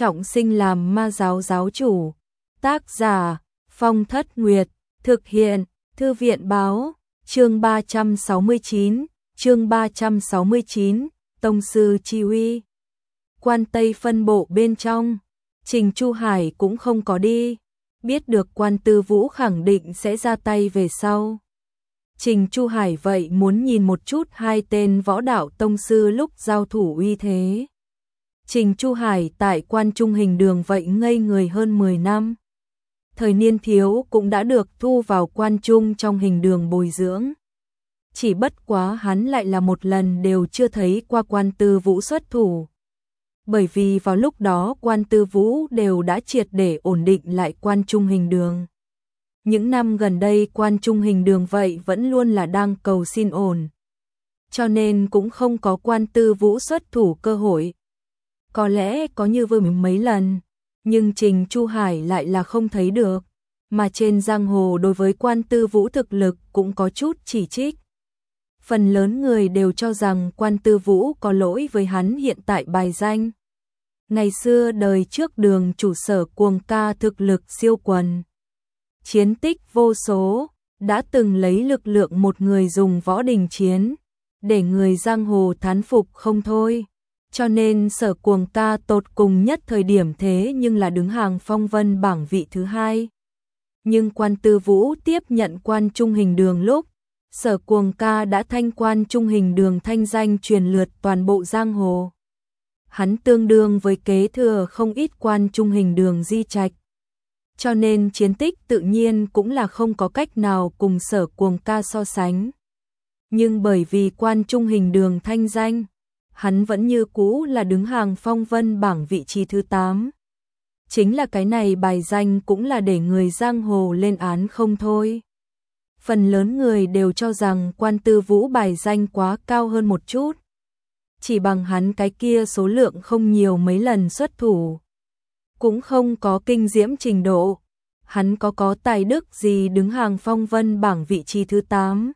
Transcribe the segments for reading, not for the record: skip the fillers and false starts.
trọng sinh làm ma giáo giáo chủ. Tác giả Phong Thất Nguyệt, thực hiện Thư viện Báo. Chương 369, Tông sư chi uy. Quan Tây phân bộ bên trong, Trình Chu Hải cũng không có đi, biết được Quan Tư Vũ khẳng định sẽ ra tay về sau. Trình Chu Hải vậy muốn nhìn một chút hai tên võ đạo tông sư lúc giao thủ uy thế. Trình Chu Hải tại Quan Trung Hình Đường vậy ngây người hơn 10 năm. Thời niên thiếu cũng đã được thu vào Quan Trung trong Hình Đường bồi dưỡng. Chỉ bất quá hắn lại là một lần đều chưa thấy qua Quan Tư Vũ xuất thủ. Bởi vì vào lúc đó Quan Tư Vũ đều đã triệt để ổn định lại Quan Trung Hình Đường. Những năm gần đây Quan Trung Hình Đường vậy vẫn luôn là đang cầu xin ổn. Cho nên cũng không có Quan Tư Vũ xuất thủ cơ hội. Có lẽ có như vừa mấy lần, nhưng Trình Chu Hải lại là không thấy được. Mà trên giang hồ đối với Quan Tư Vũ thực lực cũng có chút chỉ trích. Phần lớn người đều cho rằng Quan Tư Vũ có lỗi với hắn hiện tại bài danh. Ngày xưa đời trước Đường chủ Sở Cuồng Ca thực lực siêu quần, chiến tích vô số, đã từng lấy lực lượng một người dùng võ đình chiến, để người giang hồ thán phục không thôi. Cho nên Sở Cuồng Ca tột cùng nhất thời điểm thế nhưng là đứng hàng phong vân bảng vị thứ hai. Nhưng Quan Tư Vũ tiếp nhận Quan Trung Hình Đường lúc, Sở Cuồng Ca đã thanh Quan Trung Hình Đường thanh danh truyền lượt toàn bộ giang hồ. Hắn tương đương với kế thừa không ít Quan Trung Hình Đường di trạch. Cho nên chiến tích tự nhiên cũng là không có cách nào cùng Sở Cuồng Ca so sánh. Nhưng bởi vì Quan Trung Hình Đường thanh danh, hắn vẫn như cũ là đứng hàng phong vân bảng vị trí thứ 8. Chính là cái này bài danh cũng là để người giang hồ lên án không thôi. Phần lớn người đều cho rằng Quan Tư Vũ bài danh quá cao hơn một chút. Chỉ bằng hắn cái kia số lượng không nhiều mấy lần xuất thủ, cũng không có kinh diễm trình độ. Hắn có tài đức gì đứng hàng phong vân bảng vị trí thứ 8.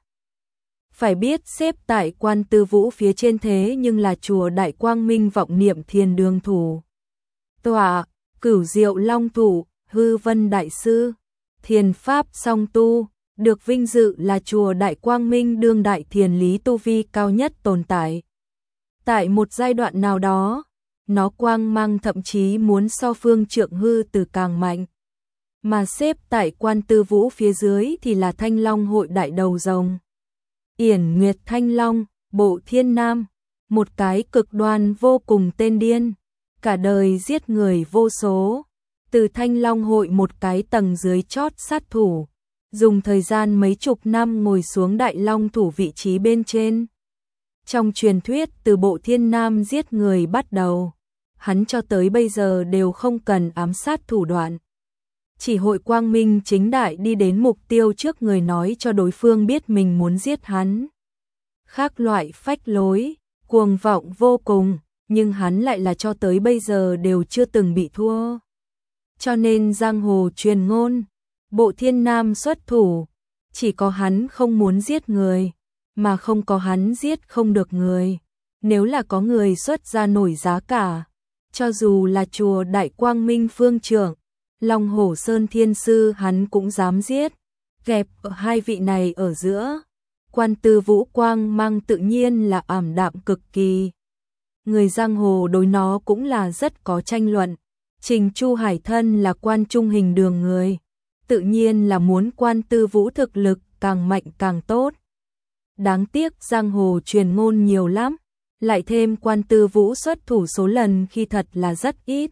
Phải biết xếp tại Quan Tư Vũ phía trên thế nhưng là chùa Đại Quang Minh Vọng Niệm Thiền Đường thủ tọa, Cửu Diệu Long thủ, Hư Vân Đại Sư, Thiền Pháp song tu, được vinh dự là chùa Đại Quang Minh đương đại thiền lý tu vi cao nhất tồn tại. Tại một giai đoạn nào đó, nó quang mang thậm chí muốn so Phương Trượng Hư Từ càng mạnh. Mà xếp tại Quan Tư Vũ phía dưới thì là Thanh Long hội đại đầu rồng, Yển Nguyệt Thanh Long, Bộ Thiên Nam, một cái cực đoan vô cùng tên điên, cả đời giết người vô số, từ Thanh Long hội một cái tầng dưới chót sát thủ, dùng thời gian mấy chục năm ngồi xuống Đại Long thủ vị trí bên trên. Trong truyền thuyết từ Bộ Thiên Nam giết người bắt đầu, hắn cho tới bây giờ đều không cần ám sát thủ đoạn. Chỉ hội quang minh chính đại đi đến mục tiêu trước người nói cho đối phương biết mình muốn giết hắn. Khác loại phách lối, cuồng vọng vô cùng, nhưng hắn lại là cho tới bây giờ đều chưa từng bị thua. Cho nên giang hồ truyền ngôn, Bộ Thiên Nam xuất thủ, chỉ có hắn không muốn giết người, mà không có hắn giết không được người. Nếu là có người xuất ra nổi giá cả, cho dù là chùa Đại Quang Minh Phương Trượng, Long Hổ Sơn Thiên Sư hắn cũng dám giết. Kẹp ở hai vị này ở giữa, Quan Tư Vũ quang mang tự nhiên là ảm đạm cực kỳ. Người giang hồ đối nó cũng là rất có tranh luận. Trình Chu Hải thân là Quan Trung Hình Đường người, tự nhiên là muốn Quan Tư Vũ thực lực càng mạnh càng tốt. Đáng tiếc giang hồ truyền ngôn nhiều lắm, lại thêm Quan Tư Vũ xuất thủ số lần khi thật là rất ít.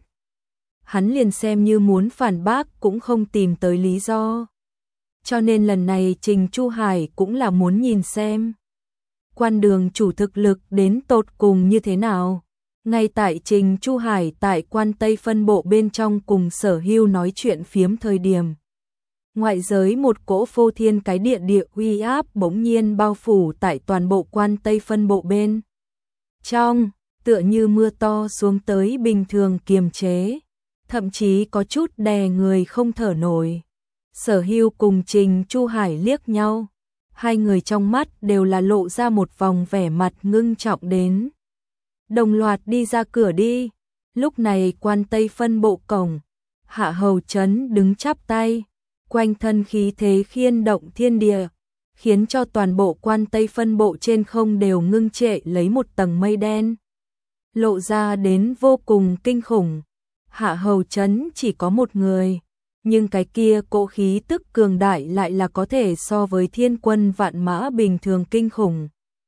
Hắn liền xem như muốn phản bác cũng không tìm tới lý do. Cho nên lần này Trình Chu Hải cũng là muốn nhìn xem Quan Đường chủ thực lực đến tột cùng như thế nào. Ngay tại Trình Chu Hải tại Quan Tây phân bộ bên trong cùng Sở Hưu nói chuyện phiếm thời điểm, ngoại giới một cỗ phô thiên cái địa uy áp bỗng nhiên bao phủ tại toàn bộ Quan Tây phân bộ bên trong, tựa như mưa to xuống tới bình thường kiềm chế, thậm chí có chút đè người không thở nổi. Sở Hưu cùng Trình Chu Hải liếc nhau, hai người trong mắt đều là lộ ra một vòng vẻ mặt ngưng trọng đến. Đồng loạt đi ra cửa đi. Lúc này quan Tây phân bộ cổng, Hạ Hầu Trấn đứng chắp tay, quanh thân khí thế khiên động thiên địa, khiến cho toàn bộ quan Tây phân bộ trên không đều ngưng trệ lấy một tầng mây đen, lộ ra đến vô cùng kinh khủng. Hạ Hầu Trấn chỉ có một người, nhưng cái kia cỗ khí tức cường đại lại là có thể so với thiên quân vạn mã bình thường kinh khủng.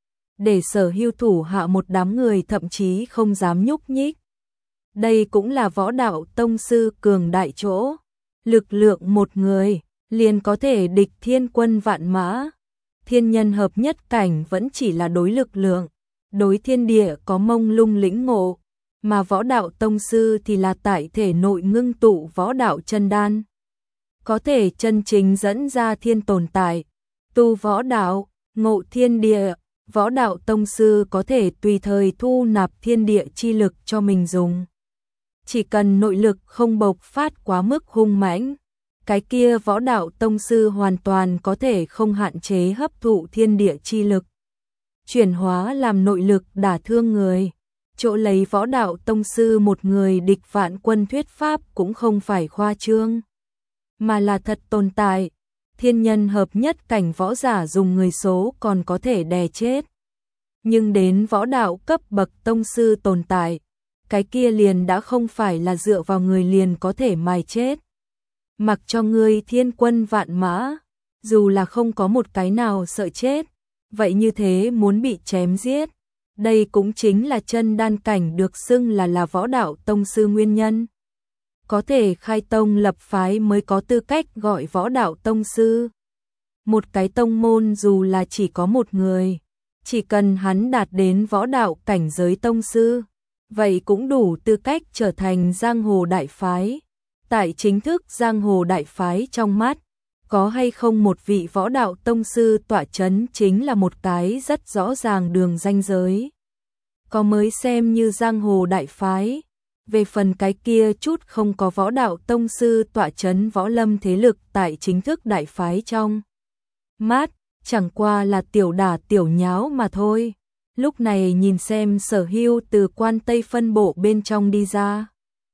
Để Sở Hưu thủ hạ một đám người thậm chí không dám nhúc nhích. Đây cũng là võ đạo tông sư cường đại chỗ, lực lượng một người liền có thể địch thiên quân vạn mã. Thiên nhân hợp nhất cảnh vẫn chỉ là đối lực lượng, đối thiên địa có mông lung lĩnh ngộ, mà võ đạo tông sư thì là tại thể nội ngưng tụ võ đạo chân đan, có thể chân chính dẫn ra thiên tồn tại, tu võ đạo, ngộ thiên địa. Võ đạo tông sư có thể tùy thời thu nạp thiên địa chi lực cho mình dùng. Chỉ cần nội lực không bộc phát quá mức hung mãnh, cái kia võ đạo tông sư hoàn toàn có thể không hạn chế hấp thụ thiên địa chi lực, chuyển hóa làm nội lực đả thương người. Chỗ lấy võ đạo tông sư một người địch vạn quân thuyết pháp cũng không phải khoa trương, mà là thật tồn tại. Thiên nhân hợp nhất cảnh võ giả dùng người số còn có thể đè chết, nhưng đến võ đạo cấp bậc tông sư tồn tại, cái kia liền đã không phải là dựa vào người liền có thể mài chết. Mặc cho ngươi thiên quân vạn mã, dù là không có một cái nào sợ chết, vậy như thế muốn bị chém giết. Đây cũng chính là chân đan cảnh được xưng là võ đạo tông sư nguyên nhân. Có thể khai tông lập phái mới có tư cách gọi võ đạo tông sư. Một cái tông môn dù là chỉ có một người, chỉ cần hắn đạt đến võ đạo cảnh giới tông sư, vậy cũng đủ tư cách trở thành giang hồ đại phái. Tại chính thức giang hồ đại phái trong mắt, có hay không một vị võ đạo tông sư tọa chấn chính là một cái rất rõ ràng đường ranh giới. Có mới xem như giang hồ đại phái. Về phần cái kia chút không có võ đạo tông sư tọa chấn võ lâm thế lực tại chính thức đại phái trong mắt, chẳng qua là tiểu đả tiểu nháo mà thôi. Lúc này nhìn xem Sở Hưu từ quan Tây phân bộ bên trong đi ra.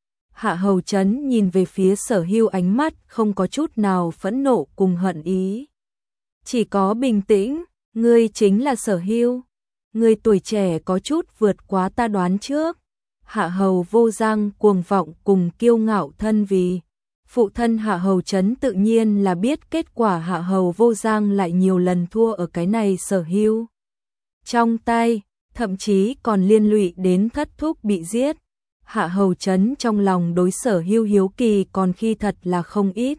Hạ Hầu Trấn nhìn về phía Sở Hưu, ánh mắt không có chút nào phẫn nộ cùng hận ý, chỉ có bình tĩnh. Ngươi chính là Sở Hưu, ngươi tuổi trẻ có chút vượt quá ta đoán trước. Hạ Hầu Vô Giang cuồng vọng cùng kiêu ngạo thân vì phụ thân Hạ Hầu Trấn tự nhiên là biết kết quả. Hạ Hầu Vô Giang lại nhiều lần thua ở cái này Sở Hưu trong tay, thậm chí còn liên lụy đến thất thúc bị giết. Hạ Hầu Trấn trong lòng đối Sở Hưu hiếu kỳ còn khi thật là không ít,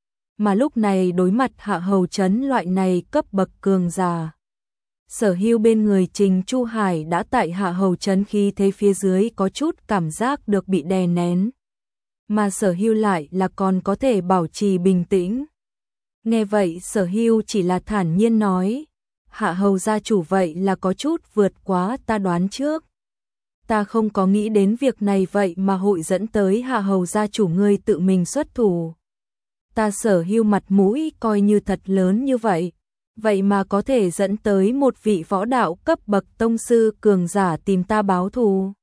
mà lúc này đối mặt Hạ Hầu Trấn loại này cấp bậc cường giả, Sở Hưu bên người Trình Chu Hải đã tại Hạ Hầu Trấn khí thế phía dưới có chút cảm giác được bị đè nén, mà Sở Hưu lại là còn có thể bảo trì bình tĩnh. Nghe vậy Sở Hưu chỉ là thản nhiên nói, Hạ Hầu gia chủ vậy là có chút vượt quá ta đoán trước. Ta không có nghĩ đến việc này vậy mà hội dẫn tới Hạ Hầu gia chủ ngươi tự mình xuất thủ. Ta Sở Hưu mặt mũi coi như thật lớn như vậy, vậy mà có thể dẫn tới một vị võ đạo cấp bậc tông sư cường giả tìm ta báo thù.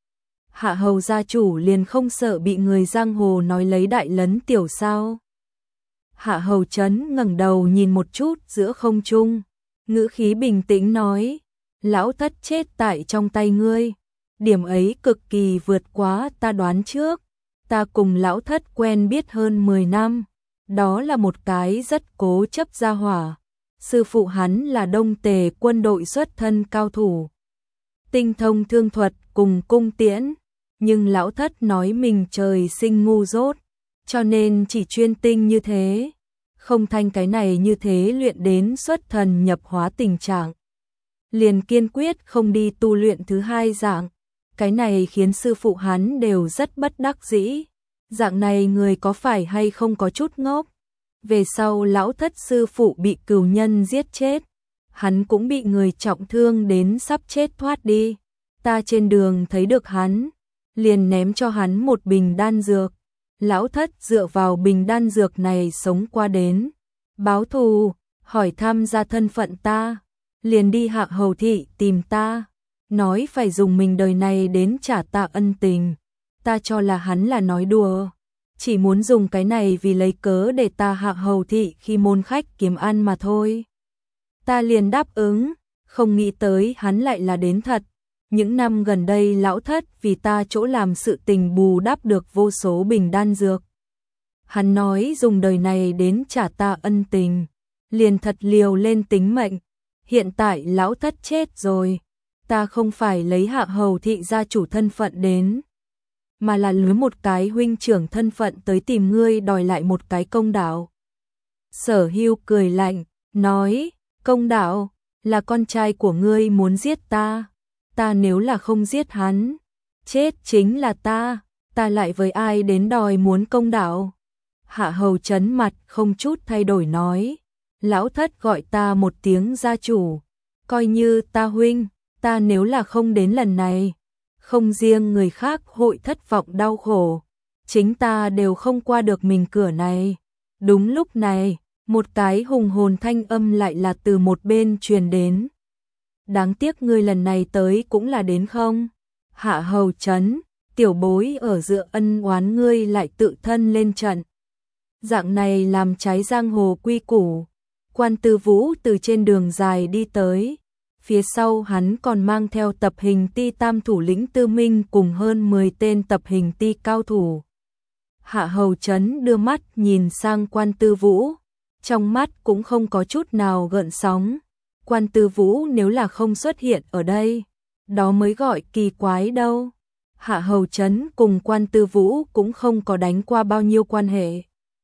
Hạ Hầu gia chủ liền không sợ bị người giang hồ nói lấy đại lấn tiểu sao? Hạ Hầu Trấn ngẩng đầu nhìn một chút giữa không trung, ngữ khí bình tĩnh nói, lão thất chết tại trong tay ngươi. Điểm ấy cực kỳ vượt quá ta đoán trước. Ta cùng lão thất quen biết hơn 10 năm, đó là một cái rất cố chấp gia hỏa. Sư phụ hắn là Đông Tề quân đội xuất thân cao thủ, tinh thông thương thuật cùng cung tiễn, nhưng lão thất nói mình trời sinh ngu dốt, cho nên chỉ chuyên tinh như thế, không thành cái này như thế luyện đến xuất thần nhập hóa tình trạng, liền kiên quyết không đi tu luyện thứ hai dạng. Cái này khiến sư phụ hắn đều rất bất đắc dĩ. Dạng này người có phải hay không có chút ngốc? Về sau lão thất sư phụ bị cừu nhân giết chết, hắn cũng bị người trọng thương đến sắp chết thoát đi. Ta trên đường thấy được hắn, liền ném cho hắn một bình đan dược. Lão thất dựa vào bình đan dược này sống qua đến. Báo thù, hỏi thăm ra thân phận ta, liền đi Hạ Hầu thị tìm ta, nói phải dùng mình đời này đến trả tạ ân tình. ta cho là hắn là nói đùa, chỉ muốn dùng cái này vì lấy cớ để ta hạ hầu thị khi môn khách kiếm ăn mà thôi. Ta liền đáp ứng, không nghĩ tới hắn lại là đến thật. Những năm gần đây lão thất vì ta chỗ làm sự tình bù đắp được vô số bình đan dược. Hắn nói dùng đời này đến trả ta ân tình, liền thật liều lên tính mệnh. Hiện tại lão thất chết rồi, ta không phải lấy hạ hầu thị gia chủ thân phận đến, mà là lấy một cái huynh trưởng thân phận tới tìm ngươi đòi lại một cái công đạo. Sở Hưu cười lạnh, nói, công đạo, là con trai của ngươi muốn giết ta, ta nếu là không giết hắn, chết chính là ta lại với ai đến đòi muốn công đạo. Hạ hầu chấn mặt không chút thay đổi nói, lão thất gọi ta một tiếng gia chủ, coi như ta huynh, ta nếu là không đến lần này, không riêng người khác hội thất vọng đau khổ, chính ta đều không qua được mình cửa này. Đúng lúc này, một cái hùng hồn thanh âm lại là từ một bên truyền đến. Đáng tiếc ngươi lần này tới cũng là đến không? Hạ hầu chấn, tiểu bối ở giữa ân oán ngươi lại tự thân lên trận. Dạng này làm trái giang hồ quy củ. Quan Tư Vũ từ trên đường dài đi tới, phía sau hắn còn mang theo tập hình ti tam thủ lĩnh Tư Minh cùng hơn 10 tên tập hình ti cao thủ. Hạ hầu chấn đưa mắt nhìn sang Quan Tư Vũ, trong mắt cũng không có chút nào gợn sóng. Quan Tư Vũ nếu là không xuất hiện ở đây, đó mới gọi kỳ quái đâu. Hạ hầu chấn cùng Quan Tư Vũ cũng không có đánh qua bao nhiêu quan hệ.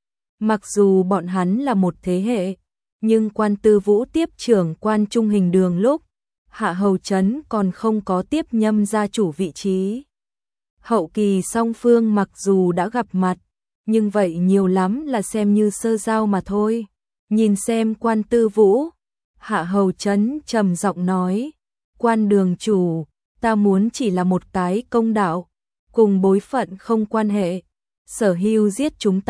Mặc dù bọn hắn là một thế hệ, nhưng Quan Tư Vũ tiếp trưởng Quan Trung Hình Đường lúc, Hạ hầu chấn còn không có tiếp nhâm gia chủ vị trí. Hậu kỳ song phương mặc dù đã gặp mặt, nhưng vậy nhiều lắm là xem như sơ giao mà thôi. Nhìn xem Quan Tư Vũ, Hạ hầu chấn trầm giọng nói, Quan đường chủ, ta muốn chỉ là một cái công đạo, cùng bối phận không quan hệ. Sở Hưu giết chúng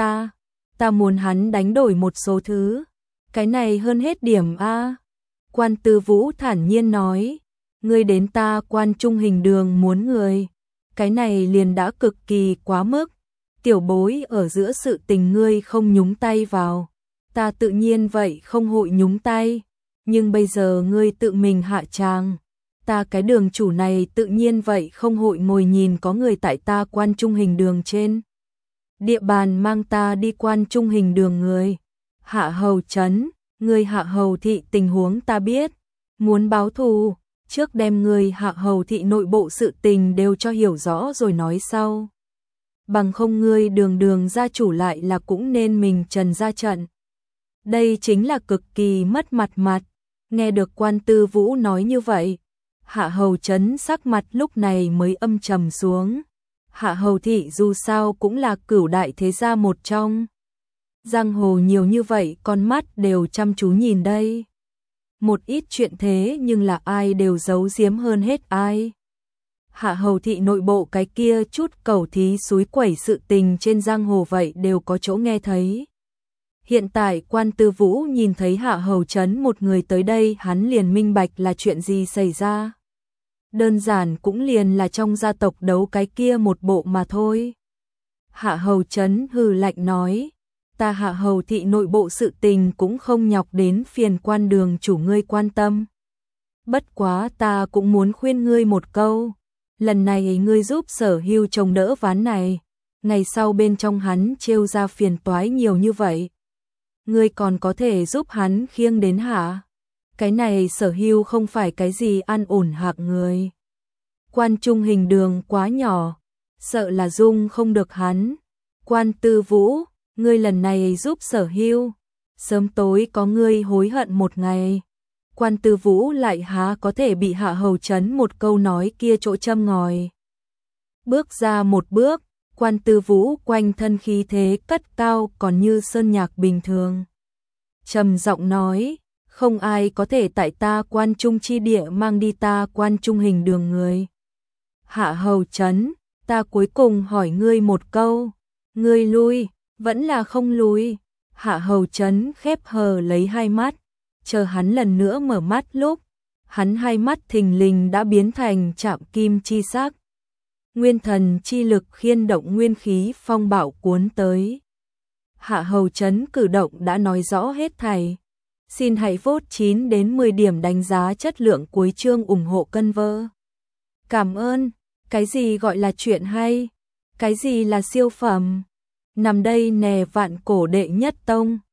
ta muốn hắn đánh đổi một số thứ, cái này hơn hết điểm a. Quan Tư Vũ thản nhiên nói, ngươi đến ta Quan Trung Hình Đường muốn người, cái này liền đã cực kỳ quá mức. Tiểu bối ở giữa sự tình ngươi không nhúng tay vào, ta tự nhiên vậy không hội nhúng tay, nhưng bây giờ ngươi tự mình hạ tràng, ta cái đường chủ này tự nhiên vậy không hội ngồi nhìn có người tại ta Quan Trung Hình Đường trên địa bàn mang ta đi Quan Trung Hình Đường người. Hạ hầu chấn, ngươi Hạ hầu thị tình huống ta biết, muốn báo thù, trước đem ngươi Hạ hầu thị nội bộ sự tình đều cho hiểu rõ rồi nói sau. Bằng không ngươi đường đường gia chủ lại là cũng nên mình trần ra trận. Đây chính là cực kỳ mất mặt. Nghe được Quan Tư Vũ nói như vậy, Hạ hầu chấn sắc mặt lúc này mới âm trầm xuống. Hạ hầu thị dù sao cũng là cửu đại thế gia một trong. Giang hồ nhiều như vậy con mắt đều chăm chú nhìn đây. Một ít chuyện thế nhưng là ai đều giấu giếm hơn hết ai. Hạ hầu thị nội bộ cái kia chút cẩu thí xúi quẩy sự tình trên giang hồ vậy đều có chỗ nghe thấy. Hiện tại Quan Tư Vũ nhìn thấy Hạ hầu chấn một người tới đây, hắn liền minh bạch là chuyện gì xảy ra. Đơn giản cũng liền là trong gia tộc đấu cái kia một bộ mà thôi. Hạ hầu chấn hừ lạnh nói, ta Hạ hầu thị nội bộ sự tình cũng không nhọc đến phiền Quan đường chủ ngươi quan tâm. Bất quá ta cũng muốn khuyên ngươi một câu, lần này ngươi giúp Sở Hưu chống đỡ ván này, ngày sau bên trong hắn trêu ra phiền toái nhiều như vậy, ngươi còn có thể giúp hắn khiêng đến hả? Cái này Sở Hưu không phải cái gì an ổn hạng người. Quan Trung Hình Đường quá nhỏ, sợ là dung không được hắn. Quan Tư Vũ, ngươi lần này giúp Sở Hưu, sớm tối có ngươi hối hận một ngày. Quan Tư Vũ lại há có thể bị Hạ hầu chấn một câu nói kia chỗ châm ngòi. Bước ra một bước, Quan Tư Vũ quanh thân khí thế cất cao còn như sơn nhạc bình thường. Trầm giọng nói, không ai có thể tại ta Quan Trung chi địa mang đi ta Quan Trung Hình Đường người. Hạ hầu chấn, ta cuối cùng hỏi ngươi một câu, ngươi lui, vẫn là không lui. Hạ hầu chấn khép hờ lấy hai mắt, chờ hắn lần nữa mở mắt lúc, hắn hai mắt thình lình đã biến thành chạm kim chi sắc. nguyên thần chi lực khiên động nguyên khí phong bạo cuốn tới. Hạ Hầu Trấn cử động đã nói rõ hết thảy. Xin hãy vote 9 đến 10 điểm đánh giá chất lượng cuối chương ủng hộ cân vơ. Cảm ơn. Cái gì gọi là chuyện hay? Cái gì là siêu phẩm? Nằm đây nè vạn cổ đệ nhất tông.